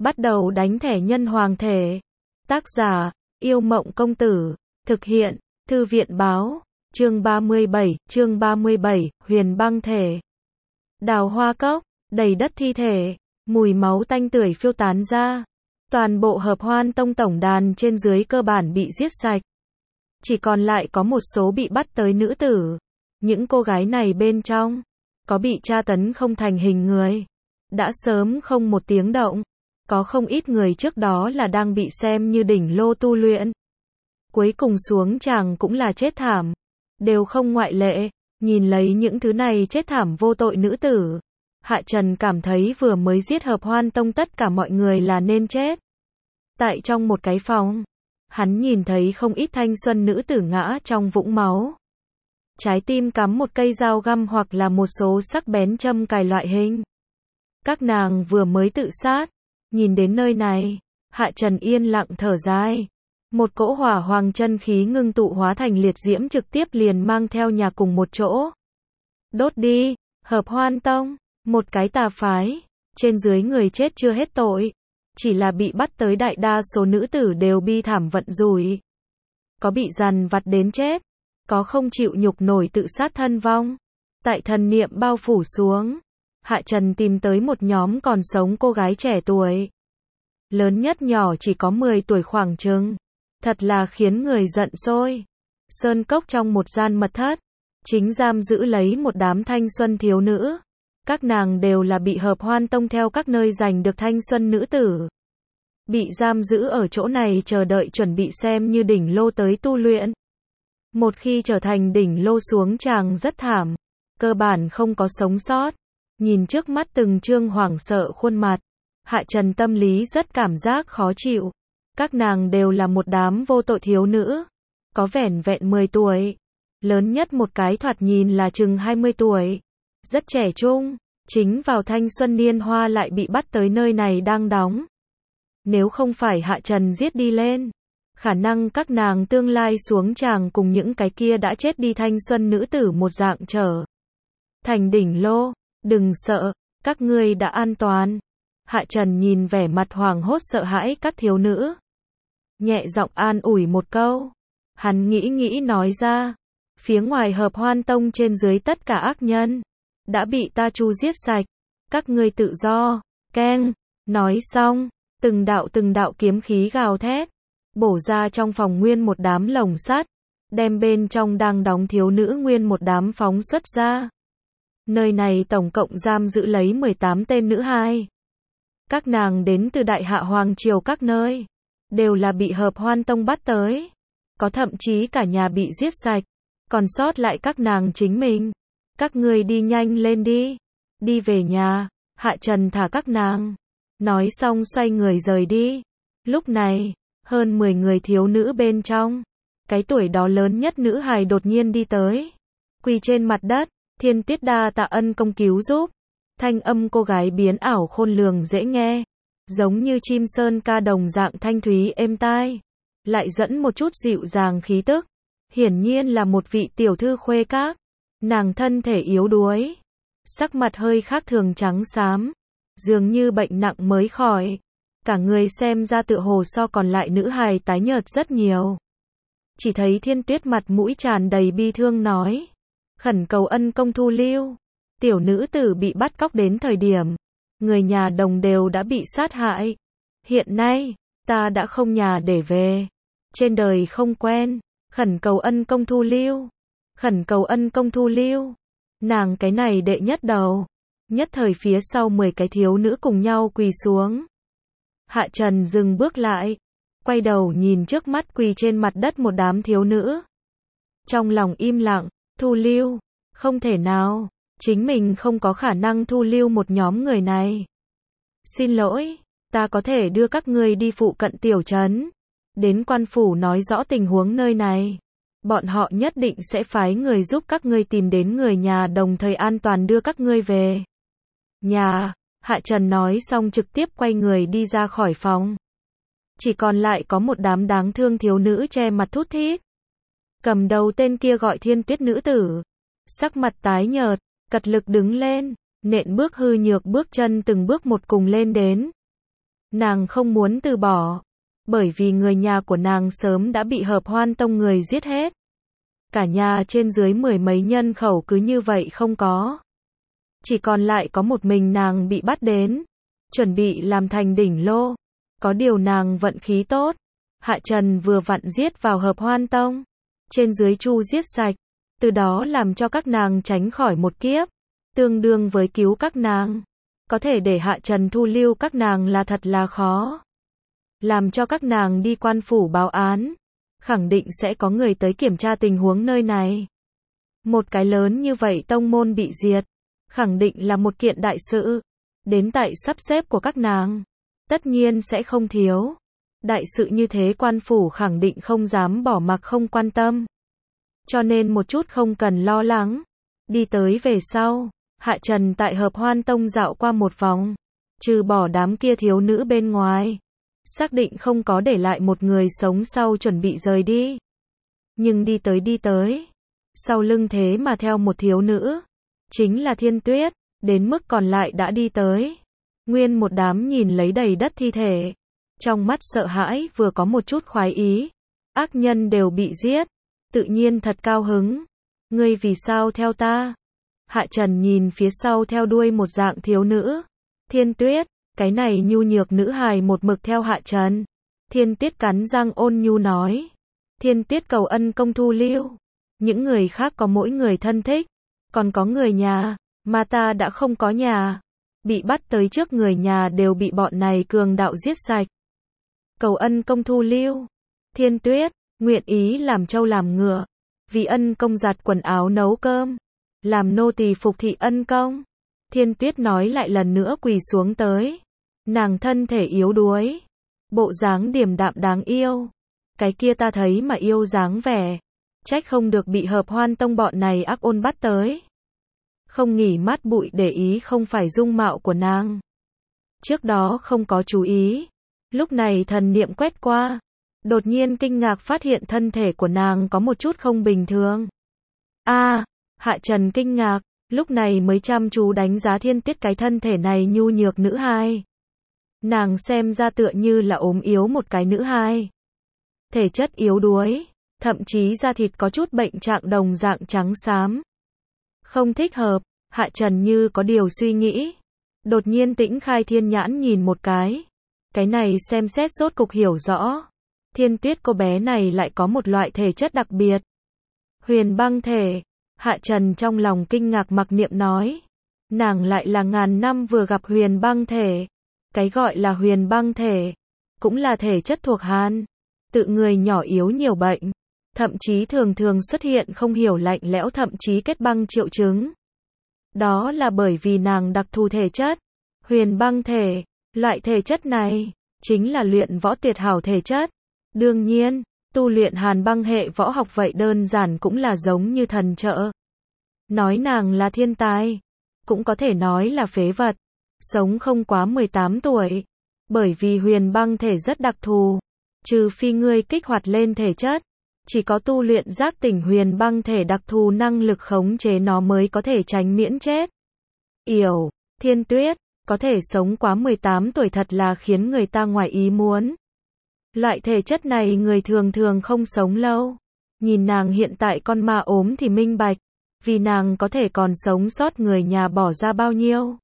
Bắt đầu đánh thẻ nhân hoàng thể. Tác giả, Yêu Mộng Công Tử. Thực hiện, Thư viện Báo. Chương 37, Huyền Băng Thể. Đào hoa cốc, đầy đất thi thể, mùi máu tanh tưởi phiêu tán ra. Toàn bộ Hợp Hoan Tông tổng đàn trên dưới cơ bản bị giết sạch. Chỉ còn lại có một số bị bắt tới nữ tử. Những cô gái này bên trong, có bị tra tấn không thành hình người. Đã sớm không một tiếng động. Có không ít người trước đó là đang bị xem như đỉnh lô tu luyện. Cuối cùng xuống chàng cũng là chết thảm. Đều không ngoại lệ. Nhìn lấy những thứ này chết thảm vô tội nữ tử. Hạ Trần cảm thấy vừa mới giết Hợp Hoan Tông tất cả mọi người là nên chết. Tại trong một cái phòng, hắn nhìn thấy không ít thanh xuân nữ tử ngã trong vũng máu. Trái tim cắm một cây dao găm hoặc là một số sắc bén châm cài loại hình. Các nàng vừa mới tự sát. Nhìn đến nơi này, Hạ Trần yên lặng thở dài. Một cỗ hỏa hoàng chân khí ngưng tụ hóa thành liệt diễm trực tiếp liền mang theo nhà cùng một chỗ. Đốt đi, Hợp Hoan Tông, một cái tà phái, trên dưới người chết chưa hết tội. Chỉ là bị bắt tới đại đa số nữ tử đều bi thảm vận rủi. Có bị dằn vặt đến chết, có không chịu nhục nổi tự sát thân vong. Tại thần niệm bao phủ xuống, Hạ Trần tìm tới một nhóm còn sống cô gái trẻ tuổi. Lớn nhất nhỏ chỉ có 10 tuổi khoảng chừng. Thật là khiến người giận sôi. Sơn cốc trong một gian mật thất, chính giam giữ lấy một đám thanh xuân thiếu nữ. Các nàng đều là bị Hợp Hoan Tông theo các nơi giành được thanh xuân nữ tử. Bị giam giữ ở chỗ này chờ đợi chuẩn bị xem như đỉnh lô tới tu luyện. Một khi trở thành đỉnh lô xuống chàng rất thảm. Cơ bản không có sống sót. Nhìn trước mắt từng trương hoảng sợ khuôn mặt. Hạ Trần tâm lý rất cảm giác khó chịu. Các nàng đều là một đám vô tội thiếu nữ. Có vẻn vẹn 10 tuổi. Lớn nhất một cái thoạt nhìn là chừng 20 tuổi. Rất trẻ trung. Chính vào thanh xuân niên hoa lại bị bắt tới nơi này đang đóng. Nếu không phải Hạ Trần giết đi lên, khả năng các nàng tương lai xuống chàng cùng những cái kia đã chết đi thanh xuân nữ tử một dạng trở thành đỉnh lô. Đừng sợ, các ngươi đã an toàn. Hạ Trần nhìn vẻ mặt hoảng hốt sợ hãi các thiếu nữ. Nhẹ giọng an ủi một câu. Hắn nghĩ nói ra. Phía ngoài Hợp Hoan Tông trên dưới tất cả ác nhân đã bị ta chu giết sạch. Các ngươi tự do. Keng. Nói xong, từng đạo kiếm khí gào thét. Bổ ra trong phòng nguyên một đám lồng sắt. Đem bên trong đang đóng thiếu nữ nguyên một đám phóng xuất ra. Nơi này tổng cộng giam giữ lấy 18 tên nữ hài. Các nàng đến từ Đại Hạ Hoàng Triều các nơi. Đều là bị Hợp Hoan Tông bắt tới. Có thậm chí cả nhà bị giết sạch. Còn sót lại các nàng chính mình. Các ngươi đi nhanh lên đi. Đi về nhà. Hạ Trần thả các nàng. Nói xong xoay người rời đi. Lúc này, hơn 10 người thiếu nữ bên trong. Cái tuổi đó lớn nhất nữ hài đột nhiên đi tới. Quỳ trên mặt đất. Thiên Tuyết đa tạ ân công cứu giúp. Thanh âm cô gái biến ảo khôn lường dễ nghe. Giống như chim sơn ca đồng dạng thanh thúy êm tai. Lại dẫn một chút dịu dàng khí tức. Hiển nhiên là một vị tiểu thư khuê các. Nàng thân thể yếu đuối. Sắc mặt hơi khác thường trắng xám. Dường như bệnh nặng mới khỏi. Cả người xem ra tựa hồ so còn lại nữ hài tái nhợt rất nhiều. Chỉ thấy Thiên Tuyết mặt mũi tràn đầy bi thương nói. Khẩn cầu ân công thu lưu. Tiểu nữ tử bị bắt cóc đến thời điểm. Người nhà đồng đều đã bị sát hại. Hiện nay, ta đã không nhà để về. Trên đời không quen. Khẩn cầu ân công thu lưu. Khẩn cầu ân công thu lưu. Nàng cái này đệ nhất đầu. Nhất thời phía sau 10 cái thiếu nữ cùng nhau quỳ xuống. Hạ Trần dừng bước lại. Quay đầu nhìn trước mắt quỳ trên mặt đất một đám thiếu nữ. Trong lòng im lặng. Thu lưu. Không thể nào. Chính mình không có khả năng thu lưu một nhóm người này. Xin lỗi. Ta có thể đưa các ngươi đi phụ cận tiểu trấn. Đến quan phủ nói rõ tình huống nơi này. Bọn họ nhất định sẽ phái người giúp các ngươi tìm đến người nhà đồng thời an toàn đưa các ngươi về nhà. Hạ Trần nói xong trực tiếp quay người đi ra khỏi phòng. Chỉ còn lại có một đám đáng thương thiếu nữ che mặt thút thít. Cầm đầu tên kia gọi Thiên Tuyết nữ tử. Sắc mặt tái nhợt, cật lực đứng lên, nện bước hư nhược bước chân từng bước một cùng lên đến. Nàng không muốn từ bỏ, bởi vì người nhà của nàng sớm đã bị Hợp Hoan Tông người giết hết. Cả nhà trên dưới 10 mấy nhân khẩu cứ như vậy không có. Chỉ còn lại có một mình nàng bị bắt đến, chuẩn bị làm thành đỉnh lô. Có điều nàng vận khí tốt, Hạ Trần vừa vặn giết vào Hợp Hoan Tông, trên dưới chu giết sạch, từ đó làm cho các nàng tránh khỏi một kiếp, tương đương với cứu các nàng. Có thể để Hạ Trần thu lưu các nàng là thật là khó. Làm cho các nàng đi quan phủ báo án, khẳng định sẽ có người tới kiểm tra tình huống nơi này. Một cái lớn như vậy tông môn bị diệt, khẳng định là một kiện đại sự. Đến tại sắp xếp của các nàng, tất nhiên sẽ không thiếu. Đại sự như thế quan phủ khẳng định không dám bỏ mặc không quan tâm. Cho nên một chút không cần lo lắng. Đi tới về sau, Hạ Trần tại Hợp Hoan Tông dạo qua một vòng, trừ bỏ đám kia thiếu nữ bên ngoài, xác định không có để lại một người sống sau chuẩn bị rời đi. Nhưng đi tới, sau lưng thế mà theo một thiếu nữ, chính là Thiên Tuyết, đến mức còn lại đã đi tới. Nguyên một đám nhìn lấy đầy đất thi thể, trong mắt sợ hãi vừa có một chút khoái ý. Ác nhân đều bị giết, tự nhiên thật cao hứng. Ngươi vì sao theo ta? Hạ Trần nhìn phía sau theo đuôi một dạng thiếu nữ. Thiên Tuyết, cái này nhu nhược nữ hài một mực theo Hạ Trần. Thiên Tuyết cắn răng ôn nhu nói. Thiên Tuyết cầu ân công thu lưu. Những người khác có mỗi người thân thích, còn có người nhà, mà ta đã không có nhà. Bị bắt tới trước người nhà đều bị bọn này cường đạo giết sạch. Cầu ân công thu lưu. Thiên Tuyết, nguyện ý làm trâu làm ngựa, vì ân công giặt quần áo nấu cơm, làm nô tỳ phục thị ân công. Thiên Tuyết nói lại lần nữa quỳ xuống tới. Nàng thân thể yếu đuối, bộ dáng điềm đạm đáng yêu. Cái kia ta thấy mà yêu dáng vẻ, trách không được bị Hợp Hoan Tông bọn này ác ôn bắt tới. Không nghỉ mắt bụi để ý không phải dung mạo của nàng. Trước đó không có chú ý, lúc này thần niệm quét qua, đột nhiên kinh ngạc phát hiện thân thể của nàng có một chút không bình thường. Hạ Trần kinh ngạc, lúc này mới chăm chú đánh giá Thiên Tuyết cái thân thể này nhu nhược nữ hài. Nàng xem ra tựa như là ốm yếu một cái nữ hài. Thể chất yếu đuối, thậm chí da thịt có chút bệnh trạng đồng dạng trắng xám. Không thích hợp, Hạ Trần như có điều suy nghĩ. Đột nhiên tĩnh khai thiên nhãn nhìn một cái. Cái này xem xét rốt cục hiểu rõ. Thiên Tuyết cô bé này lại có một loại thể chất đặc biệt. Huyền băng thể. Hạ Trần trong lòng kinh ngạc mặc niệm nói. Nàng lại là ngàn năm vừa gặp huyền băng thể. Cái gọi là huyền băng thể, cũng là thể chất thuộc Hàn. Tự người nhỏ yếu nhiều bệnh, thậm chí thường thường xuất hiện không hiểu lạnh lẽo thậm chí kết băng triệu chứng. Đó là bởi vì nàng đặc thù thể chất. Huyền băng thể, loại thể chất này, chính là luyện võ tuyệt hảo thể chất. Đương nhiên, tu luyện Hàn băng hệ võ học vậy đơn giản cũng là giống như thần trợ. Nói nàng là thiên tài, cũng có thể nói là phế vật, sống không quá 18 tuổi. Bởi vì huyền băng thể rất đặc thù, trừ phi ngươi kích hoạt lên thể chất, chỉ có tu luyện giác tỉnh huyền băng thể đặc thù năng lực khống chế nó mới có thể tránh miễn chết. Yểu, Thiên Tuyết, có thể sống quá 18 tuổi thật là khiến người ta ngoài ý muốn. Loại thể chất này người thường thường không sống lâu. Nhìn nàng hiện tại con ma ốm thì minh bạch, vì nàng có thể còn sống sót người nhà bỏ ra bao nhiêu.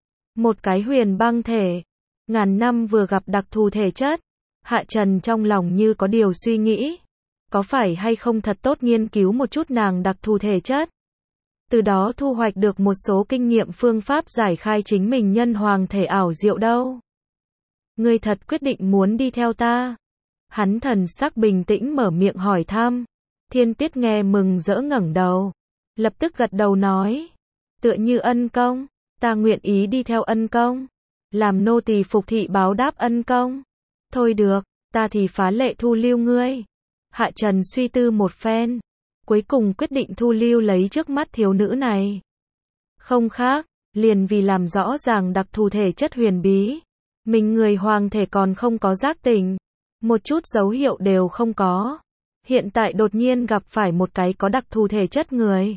Một cái huyền băng thể, ngàn năm vừa gặp đặc thù thể chất. Hạ Trần trong lòng như có điều suy nghĩ. Có phải hay không thật tốt nghiên cứu một chút nàng đặc thù thể chất. Từ đó thu hoạch được một số kinh nghiệm phương pháp giải khai chính mình nhân hoàng thể ảo diệu đâu. Ngươi thật quyết định muốn đi theo ta? Hắn thần sắc bình tĩnh mở miệng hỏi thăm. Thiên Tuyết nghe mừng rỡ ngẩng đầu, lập tức gật đầu nói. Tựa như ân công, ta nguyện ý đi theo ân công. Làm nô tỳ phục thị báo đáp ân công. Thôi được, ta thì phá lệ thu lưu ngươi. Hạ Trần suy tư một phen, cuối cùng quyết định thu lưu lấy trước mắt thiếu nữ này. Không khác, liền vì làm rõ ràng đặc thù thể chất huyền bí. Mình người hoàng thể còn không có giác tỉnh, một chút dấu hiệu đều không có. Hiện tại đột nhiên gặp phải một cái có đặc thù thể chất người.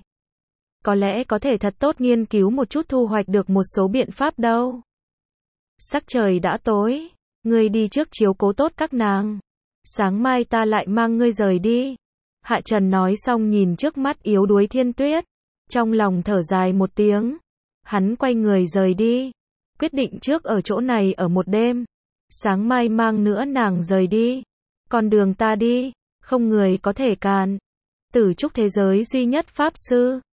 Có lẽ có thể thật tốt nghiên cứu một chút thu hoạch được một số biện pháp đâu. Sắc trời đã tối, Ngươi đi trước chiếu cố tốt các nàng. Sáng mai ta lại mang ngươi rời đi. Hạ Trần nói xong nhìn trước mắt yếu đuối Thiên Tuyết. Trong lòng thở dài một tiếng. Hắn quay người rời đi. Quyết định trước ở chỗ này ở một đêm. Sáng mai mang nữa nàng rời đi. Con đường ta đi, không người có thể cản. Tử trúc thế giới duy nhất Pháp Sư.